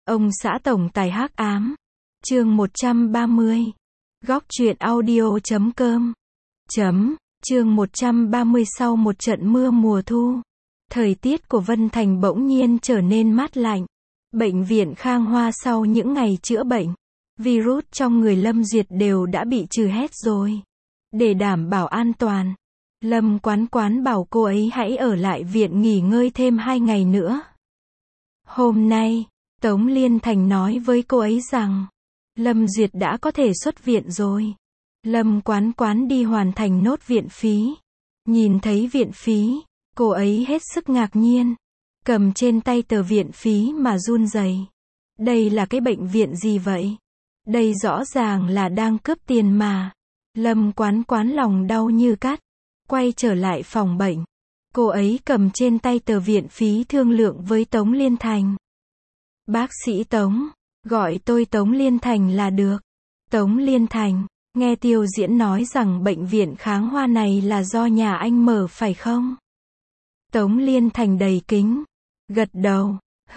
Ông xã tổng tài hắc ám. Chương 130. Góc truyện audio.com. Chương 130. Sau một trận mưa mùa thu, thời tiết của Vân Thành bỗng nhiên trở nên mát lạnh. Bệnh viện Khang Hoa sau những ngày chữa bệnh, virus trong người Lâm Duyệt đều đã bị trừ hết rồi. Để đảm bảo an toàn, Lâm Quán bảo cô ấy hãy ở lại viện nghỉ ngơi thêm 2 ngày nữa. Hôm nay, Tống Liên Thành nói với cô ấy rằng, Lâm Duyệt đã có thể xuất viện rồi. Lâm Quán đi hoàn thành nốt viện phí. Nhìn thấy viện phí, cô ấy hết sức ngạc nhiên. Cầm trên tay tờ viện phí mà run rẩy. Đây là cái bệnh viện gì vậy? Đây rõ ràng là đang cướp tiền mà. Lâm Quán lòng đau như cắt. Quay trở lại phòng bệnh. Cô ấy cầm trên tay tờ viện phí thương lượng với Tống Liên Thành. Bác sĩ Tống, gọi tôi Tống Liên Thành là được. Tống Liên Thành, nghe Tiêu Diễn nói rằng bệnh viện Khang Hoa này là do nhà anh mở phải không? Tống Liên Thành đầy kính, gật đầu,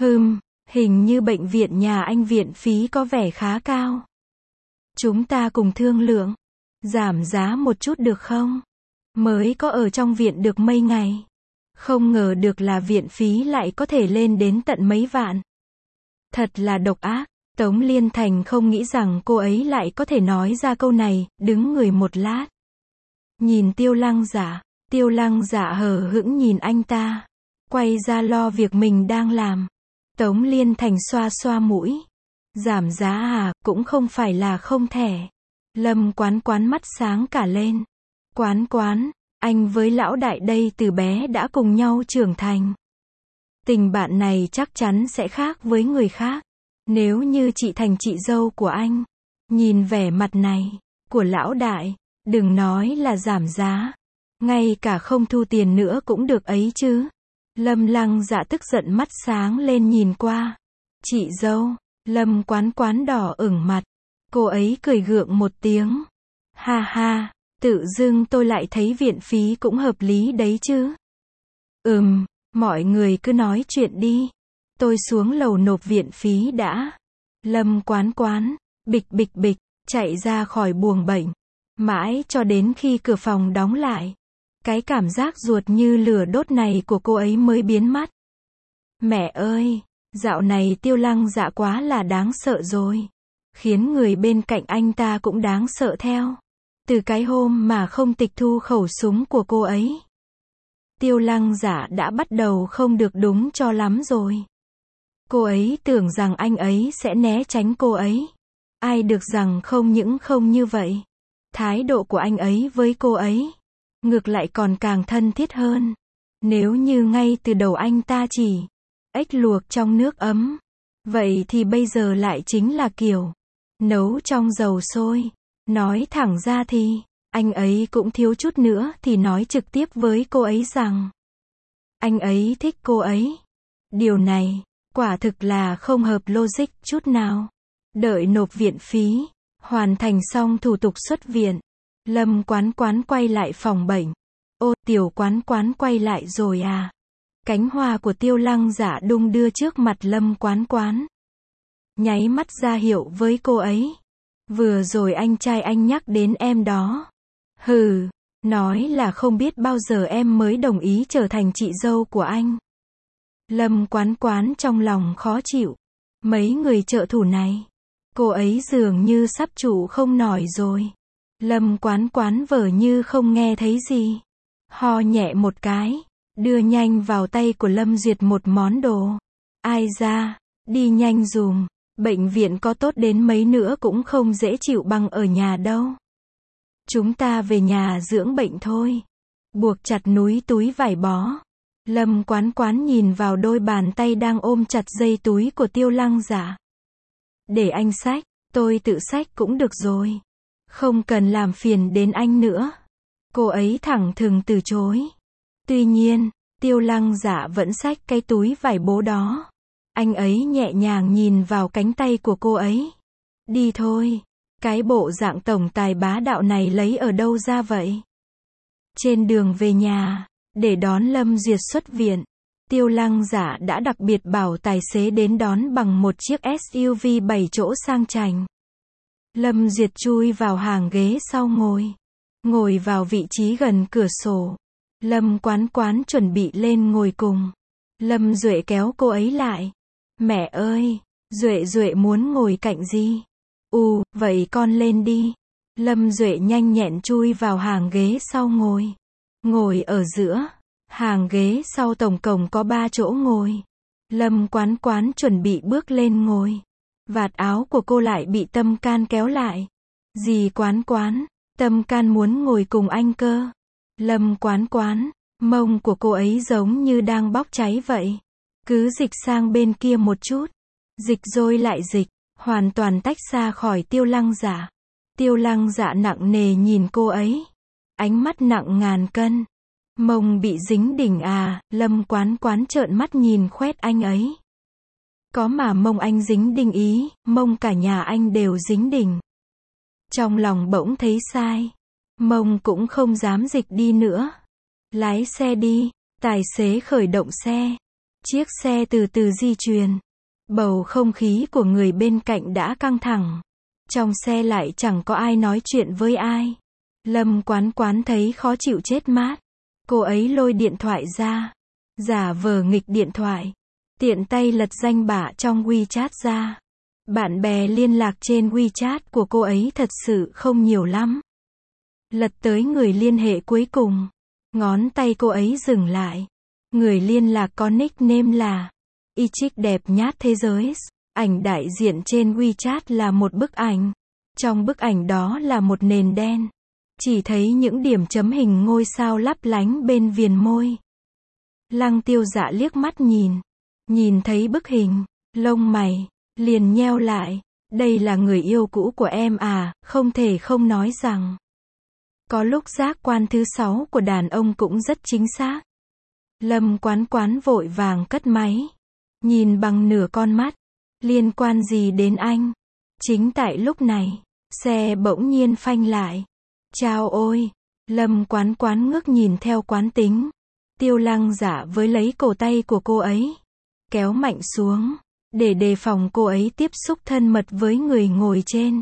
hình như bệnh viện nhà anh viện phí có vẻ khá cao. Chúng ta cùng thương lượng, giảm giá một chút được không? Mới có ở trong viện được mấy ngày. Không ngờ được là viện phí lại có thể lên đến tận mấy vạn. Thật là độc ác. Tống Liên Thành không nghĩ rằng cô ấy lại có thể nói ra câu này, đứng người một lát. Nhìn Tiêu Lăng Dạ hờ hững nhìn anh ta. Quay ra lo việc mình đang làm. Tống Liên Thành xoa xoa mũi. Giảm giá à, cũng không phải là không thể. Lâm Quán mắt sáng cả lên. Quán, anh với lão đại đây từ bé đã cùng nhau trưởng thành. Tình bạn này chắc chắn sẽ khác với người khác. Nếu như chị thành chị dâu của anh. Nhìn vẻ mặt này của lão đại, đừng nói là giảm giá. Ngay cả không thu tiền nữa cũng được ấy chứ. Lâm Lăng Dạ tức giận mắt sáng lên nhìn qua. Chị dâu. Lâm Quán đỏ ửng mặt. Cô ấy cười gượng một tiếng. Ha ha, tự dưng tôi lại thấy viện phí cũng hợp lý đấy chứ. Mọi người cứ nói chuyện đi. Tôi xuống lầu nộp viện phí đã. Lâm Quán, bịch, chạy ra khỏi buồng bệnh. Mãi cho đến khi cửa phòng đóng lại. Cái cảm giác ruột như lửa đốt này của cô ấy mới biến mất. Mẹ ơi, dạo này Tiêu Lăng Dạ quá là đáng sợ rồi. Khiến người bên cạnh anh ta cũng đáng sợ theo. Từ cái hôm mà không tịch thu khẩu súng của cô ấy, Tiêu Lăng Dạ đã bắt đầu không được đúng cho lắm rồi. Cô ấy tưởng rằng anh ấy sẽ né tránh cô ấy. Ai được rằng không những không như vậy. Thái độ của anh ấy với cô ấy, ngược lại còn càng thân thiết hơn. Nếu như ngay từ đầu anh ta chỉ ếch luộc trong nước ấm, vậy thì bây giờ lại chính là kiểu nấu trong dầu sôi. Nói thẳng ra thì, anh ấy cũng thiếu chút nữa thì nói trực tiếp với cô ấy rằng anh ấy thích cô ấy. Điều này, quả thực là không hợp logic chút nào. Đợi nộp viện phí, hoàn thành xong thủ tục xuất viện, Lâm Quán quay lại phòng bệnh. Ô, Tiểu Quán quay lại rồi à? Cánh hoa của Tiêu Lăng Dạ đung đưa trước mặt Lâm Quán. Nháy mắt ra hiệu với cô ấy. Vừa rồi anh trai anh nhắc đến em đó. Nói là không biết bao giờ em mới đồng ý trở thành chị dâu của anh. Lâm Quán trong lòng khó chịu. Mấy người trợ thủ này, cô ấy dường như sắp trụ không nổi rồi. Lâm Quán vờ như không nghe thấy gì. Ho nhẹ một cái, đưa nhanh vào tay của Lâm Duyệt một món đồ. Ai ra, đi nhanh dùm. Bệnh viện có tốt đến mấy nữa cũng không dễ chịu bằng ở nhà đâu. Chúng ta về nhà dưỡng bệnh thôi. Buộc chặt núi túi vải bó. Lâm Quán nhìn vào đôi bàn tay đang ôm chặt dây túi của Tiêu Lăng Dạ. Để anh xách, tôi tự xách cũng được rồi. Không cần làm phiền đến anh nữa. Cô ấy thẳng thừng từ chối. Tuy nhiên, Tiêu Lăng Dạ vẫn xách cái túi vải bố đó. Anh ấy nhẹ nhàng nhìn vào cánh tay của cô ấy. Đi thôi. Cái bộ dạng tổng tài bá đạo này lấy ở đâu ra vậy? Trên đường về nhà, để đón Lâm Duyệt xuất viện, Tiêu Lăng Dạ đã đặc biệt bảo tài xế đến đón bằng một chiếc SUV 7 chỗ sang chảnh. Lâm Duyệt chui vào hàng ghế sau ngồi vào vị trí gần cửa sổ. Lâm Quán Quán chuẩn bị lên ngồi cùng. Lâm Duệ kéo cô ấy lại. Mẹ ơi, Duệ muốn ngồi cạnh Di. Vậy con lên đi. Lâm Duệ nhanh nhẹn chui vào hàng ghế sau ngồi ở giữa. Hàng ghế sau tổng cộng có 3 chỗ ngồi. Lâm Quán Quán chuẩn bị bước lên ngồi. Vạt áo của cô lại bị Tâm Can kéo lại. Dì Quán Quán, Tâm Can muốn ngồi cùng anh cơ. Lâm Quán Quán, mông của cô ấy giống như đang bốc cháy vậy. Cứ dịch sang bên kia một chút. Dịch rồi lại dịch, hoàn toàn tách xa khỏi Tiêu Lăng Dạ. Tiêu Lăng Dạ nặng nề nhìn cô ấy. Ánh mắt nặng ngàn cân. Mông bị dính đỉnh à, Lâm Quán Quán trợn mắt nhìn khoét anh ấy. Có mà mông anh dính đỉnh ý, mông cả nhà anh đều dính đỉnh. Trong lòng bỗng thấy sai. Mông cũng không dám dịch đi nữa. Lái xe đi, tài xế khởi động xe. Chiếc xe từ từ di chuyển. Bầu không khí của người bên cạnh đã căng thẳng. Trong xe lại chẳng có ai nói chuyện với ai. Lâm Quán Quán thấy khó chịu chết mát. Cô ấy lôi điện thoại ra. Giả vờ nghịch điện thoại. Tiện tay lật danh bạ trong WeChat ra. Bạn bè liên lạc trên WeChat của cô ấy thật sự không nhiều lắm. Lật tới người liên hệ cuối cùng. Ngón tay cô ấy dừng lại. Người liên lạc có nickname là Y Chích đẹp nhát thế giới. Ảnh đại diện trên WeChat là một bức ảnh. Trong bức ảnh đó là một nền đen. Chỉ thấy những điểm chấm hình ngôi sao lấp lánh bên viền môi. Lăng Tiêu Dạ liếc mắt nhìn thấy bức hình, lông mày liền nheo lại. Đây là người yêu cũ của em à, không thể không nói rằng. Có lúc giác quan thứ 6 của đàn ông cũng rất chính xác. Lâm Quán Quán vội vàng cất máy. Nhìn bằng nửa con mắt. Liên quan gì đến anh? Chính tại lúc này, xe bỗng nhiên phanh lại. Chao ôi! Lâm Quán Quán ngước nhìn theo quán tính. Tiêu Lăng Dạ với lấy cổ tay của cô ấy. Kéo mạnh xuống. Để đề phòng cô ấy tiếp xúc thân mật với người ngồi trên.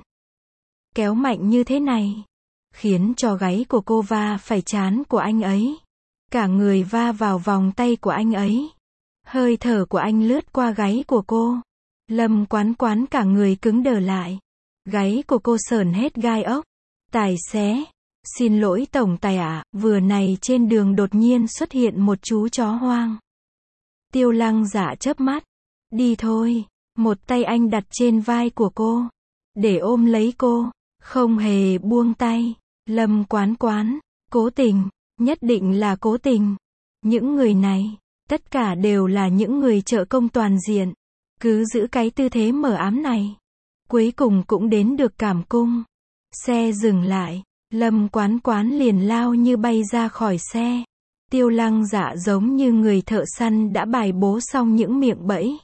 Kéo mạnh như thế này. Khiến cho gáy của cô va phải trán của anh ấy. Cả người va vào vòng tay của anh ấy. Hơi thở của anh lướt qua gáy của cô. Lâm Quán Quán cả người cứng đờ lại. Gáy của cô sởn hết gai ốc. Tài xế. Xin lỗi tổng tài ạ, vừa này trên đường đột nhiên xuất hiện một chú chó hoang. Tiêu Lăng Dạ chớp mắt. Đi thôi. Một tay anh đặt trên vai của cô. Để ôm lấy cô. Không hề buông tay. Lâm Quán Quán. Cố tình. Nhất định là cố tình. Những người này. Tất cả đều là những người trợ công toàn diện. Cứ giữ cái tư thế mờ ám này. Cuối cùng cũng đến được Cảm Cung. Xe dừng lại. Lâm Quán Quán liền lao như bay ra khỏi xe. Tiêu Lăng Dạ giống như người thợ săn đã bài bố xong những miệng bẫy.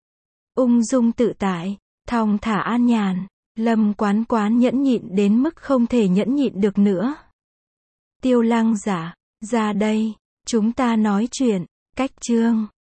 Ung dung tự tại, thong thả an nhàn. Lâm Quán Quán nhẫn nhịn đến mức không thể nhẫn nhịn được nữa. Tiêu Lăng Dạ, ra đây, chúng ta nói chuyện. Cách chương